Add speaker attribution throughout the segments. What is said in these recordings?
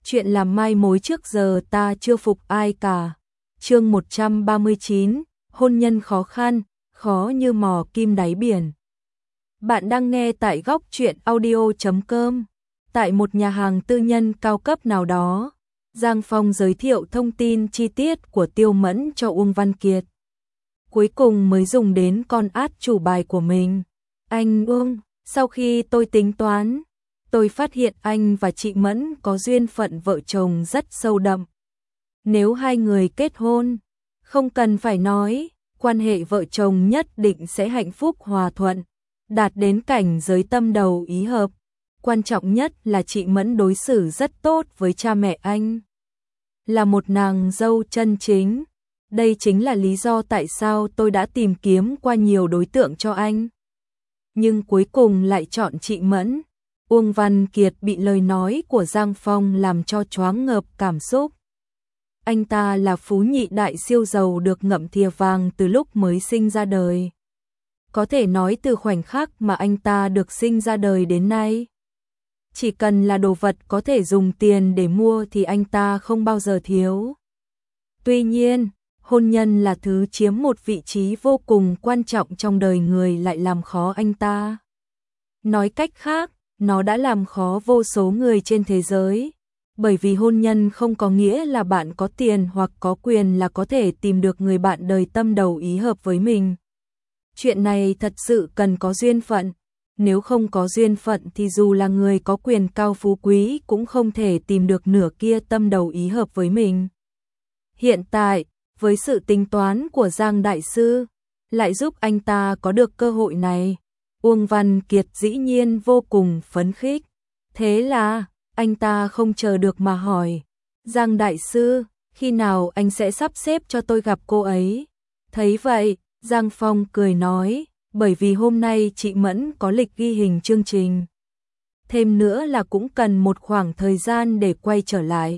Speaker 1: chuyện làm mai mối trước giờ ta chưa phục ai cả. Chương 139, hôn nhân khó khăn, khó như mò kim đáy biển. Bạn đang nghe tại góc truyện audio.com. Tại một nhà hàng tư nhân cao cấp nào đó, Giang Phong giới thiệu thông tin chi tiết của Tiêu Mẫn cho Uông Văn Kiệt. Cuối cùng mới dùng đến con át chủ bài của mình. Anh Uông, sau khi tôi tính toán, tôi phát hiện anh và chị Mẫn có duyên phận vợ chồng rất sâu đậm. Nếu hai người kết hôn, không cần phải nói, quan hệ vợ chồng nhất định sẽ hạnh phúc hòa thuận, đạt đến cảnh giới tâm đầu ý hợp. Quan trọng nhất là chị Mẫn đối xử rất tốt với cha mẹ anh. Là một nàng dâu chân chính. Đây chính là lý do tại sao tôi đã tìm kiếm qua nhiều đối tượng cho anh. Nhưng cuối cùng lại chọn chị Mẫn. Uông Văn Kiệt bị lời nói của Giang Phong làm cho choáng ngợp cảm xúc. Anh ta là phú nhị đại siêu giàu được ngậm thìa vàng từ lúc mới sinh ra đời. Có thể nói từ khoảnh khắc mà anh ta được sinh ra đời đến nay, chỉ cần là đồ vật có thể dùng tiền để mua thì anh ta không bao giờ thiếu. Tuy nhiên, hôn nhân là thứ chiếm một vị trí vô cùng quan trọng trong đời người lại làm khó anh ta. Nói cách khác, nó đã làm khó vô số người trên thế giới. Bởi vì hôn nhân không có nghĩa là bạn có tiền hoặc có quyền là có thể tìm được người bạn đời tâm đầu ý hợp với mình. Chuyện này thật sự cần có duyên phận. Nếu không có duyên phận thì dù là người có quyền cao phú quý cũng không thể tìm được nửa kia tâm đầu ý hợp với mình. Hiện tại, với sự tính toán của Giang Đại Sư, lại giúp anh ta có được cơ hội này. Uông Văn Kiệt dĩ nhiên vô cùng phấn khích. Thế là, anh ta không chờ được mà hỏi. Giang Đại Sư, khi nào anh sẽ sắp xếp cho tôi gặp cô ấy? Thấy vậy, Giang Phong cười nói, bởi vì hôm nay chị Mẫn có lịch ghi hình chương trình. Thêm nữa là cũng cần một khoảng thời gian để quay trở lại.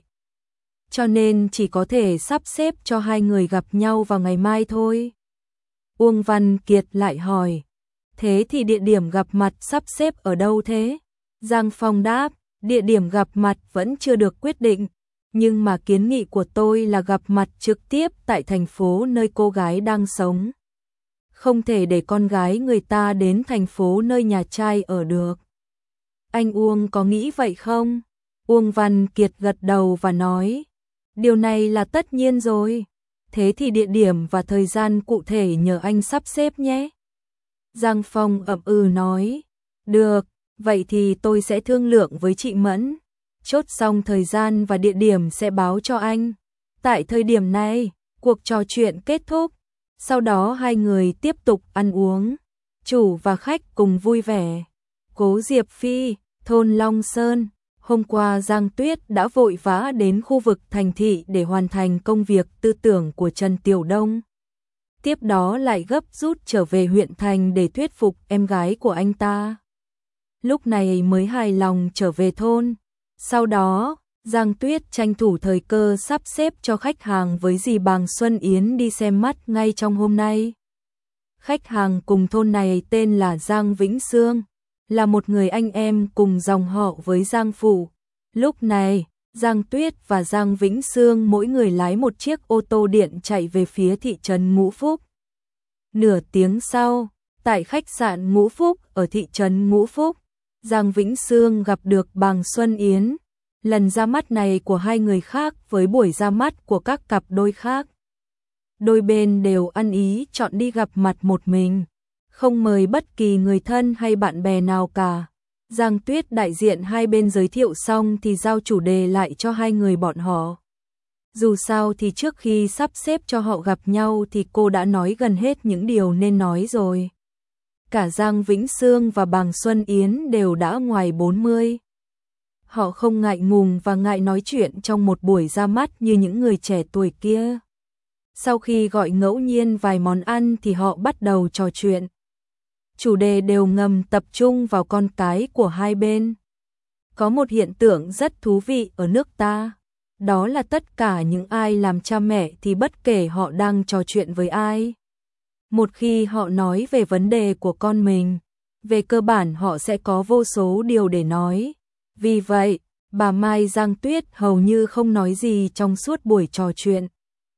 Speaker 1: Cho nên chỉ có thể sắp xếp cho hai người gặp nhau vào ngày mai thôi. Uông Văn Kiệt lại hỏi, thế thì địa điểm gặp mặt sắp xếp ở đâu thế? Giang Phong đáp, địa điểm gặp mặt vẫn chưa được quyết định, nhưng mà kiến nghị của tôi là gặp mặt trực tiếp tại thành phố nơi cô gái đang sống. Không thể để con gái người ta đến thành phố nơi nhà trai ở được. Anh Uông có nghĩ vậy không? Uông Văn Kiệt gật đầu và nói, điều này là tất nhiên rồi. Thế thì địa điểm và thời gian cụ thể nhờ anh sắp xếp nhé. Giang Phong ậm ừ nói, được, vậy thì tôi sẽ thương lượng với chị Mẫn. Chốt xong thời gian và địa điểm sẽ báo cho anh. Tại thời điểm này, cuộc trò chuyện kết thúc. Sau đó hai người tiếp tục ăn uống. Chủ và khách cùng vui vẻ. Cố Diệp Phi, thôn Long Sơn. Hôm qua Giang Tuyết đã vội vã đến khu vực thành thị để hoàn thành công việc tư tưởng của Trần Tiểu Đông. Tiếp đó lại gấp rút trở về huyện thành để thuyết phục em gái của anh ta. Lúc này mới hài lòng trở về thôn. Sau đó, Giang Tuyết tranh thủ thời cơ sắp xếp cho khách hàng với dì Bàng Xuân Yến đi xem mắt ngay trong hôm nay. Khách hàng cùng thôn này tên là Giang Vĩnh Sương, là một người anh em cùng dòng họ với Giang Phủ. Lúc này, Giang Tuyết và Giang Vĩnh Sương mỗi người lái một chiếc ô tô điện chạy về phía thị trấn Ngũ Phúc. Nửa tiếng sau, tại khách sạn Ngũ Phúc ở thị trấn Ngũ Phúc, Giang Vĩnh Sương gặp được Bàng Xuân Yến. Lần ra mắt này của hai người khác với buổi ra mắt của các cặp đôi khác. Đôi bên đều ăn ý chọn đi gặp mặt một mình, không mời bất kỳ người thân hay bạn bè nào cả. Giang Tuyết đại diện hai bên giới thiệu xong thì giao chủ đề lại cho hai người bọn họ. Dù sao thì trước khi sắp xếp cho họ gặp nhau thì cô đã nói gần hết những điều nên nói rồi. Cả Giang Vĩnh Sương và Bàng Xuân Yến đều đã ngoài 40. Họ không ngại ngùng và ngại nói chuyện trong một buổi ra mắt như những người trẻ tuổi kia. Sau khi gọi ngẫu nhiên vài món ăn thì họ bắt đầu trò chuyện. Chủ đề đều ngầm tập trung vào con cái của hai bên. Có một hiện tượng rất thú vị ở nước ta. Đó là tất cả những ai làm cha mẹ thì bất kể họ đang trò chuyện với ai. Một khi họ nói về vấn đề của con mình, về cơ bản họ sẽ có vô số điều để nói. Vì vậy, Bà Mai Giang Tuyết hầu như không nói gì trong suốt buổi trò chuyện,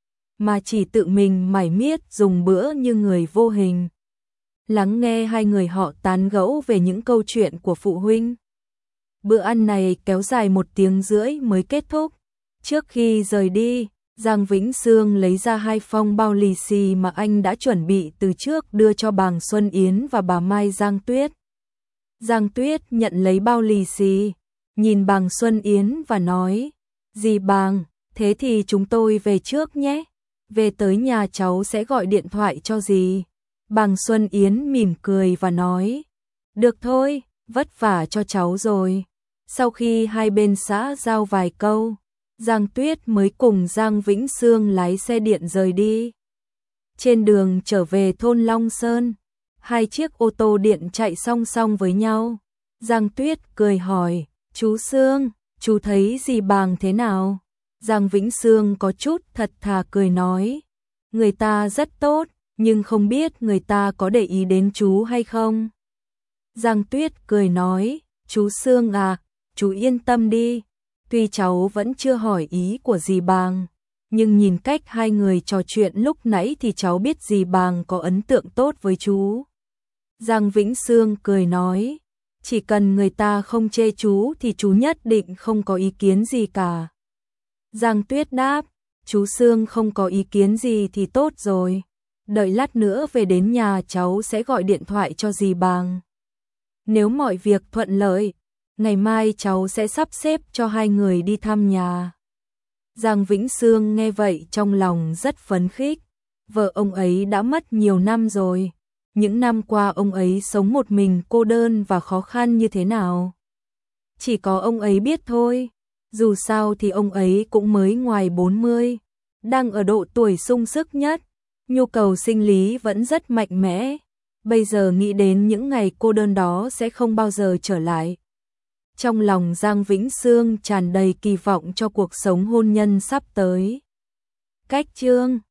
Speaker 1: mà chỉ tự mình mải miết dùng bữa như người vô hình. Lắng nghe hai người họ tán gẫu về những câu chuyện của phụ huynh. Bữa ăn này kéo dài 1 tiếng rưỡi mới kết thúc. Trước khi rời đi, Giang Vĩnh Sương lấy ra 2 phong bao lì xì mà anh đã chuẩn bị từ trước đưa cho Bàng Xuân Yến và bà Mai Giang Tuyết. Giang Tuyết nhận lấy bao lì xì, nhìn Bàng Xuân Yến và nói, dì Bàng, thế thì chúng tôi về trước nhé. Về tới nhà cháu sẽ gọi điện thoại cho dì. Bàng Xuân Yến mỉm cười và nói, được thôi, vất vả cho cháu rồi. Sau khi hai bên xã giao vài câu, Giang Tuyết mới cùng Giang Vĩnh Sương lái xe điện rời đi. Trên đường trở về thôn Long Sơn, 2 chiếc ô tô điện chạy song song với nhau. Giang Tuyết cười hỏi, chú Sương, chú thấy dì Bàng thế nào? Giang Vĩnh Sương có chút thật thà cười nói, người ta rất tốt, nhưng không biết người ta có để ý đến chú hay không. Giang Tuyết cười nói, chú Sương à, chú yên tâm đi, tuy cháu vẫn chưa hỏi ý của dì Bàng, nhưng nhìn cách hai người trò chuyện lúc nãy thì cháu biết dì Bàng có ấn tượng tốt với chú. Giang Vĩnh Sương cười nói, chỉ cần người ta không chê chú thì chú nhất định không có ý kiến gì cả. Giang Tuyết đáp, chú Sương không có ý kiến gì thì tốt rồi. Đợi lát nữa về đến nhà cháu sẽ gọi điện thoại cho dì Bàng. Nếu mọi việc thuận lợi, ngày mai cháu sẽ sắp xếp cho hai người đi thăm nhà. Giang Vĩnh Sương nghe vậy trong lòng rất phấn khích. Vợ ông ấy đã mất nhiều năm rồi. Những năm qua ông ấy sống một mình cô đơn và khó khăn như thế nào, chỉ có ông ấy biết thôi. Dù sao thì ông ấy cũng mới ngoài 40, đang ở độ tuổi sung sức nhất, nhu cầu sinh lý vẫn rất mạnh mẽ. Bây giờ nghĩ đến những ngày cô đơn đó sẽ không bao giờ trở lại. Trong lòng Giang Vĩnh Sương tràn đầy kỳ vọng cho cuộc sống hôn nhân sắp tới. Cách chương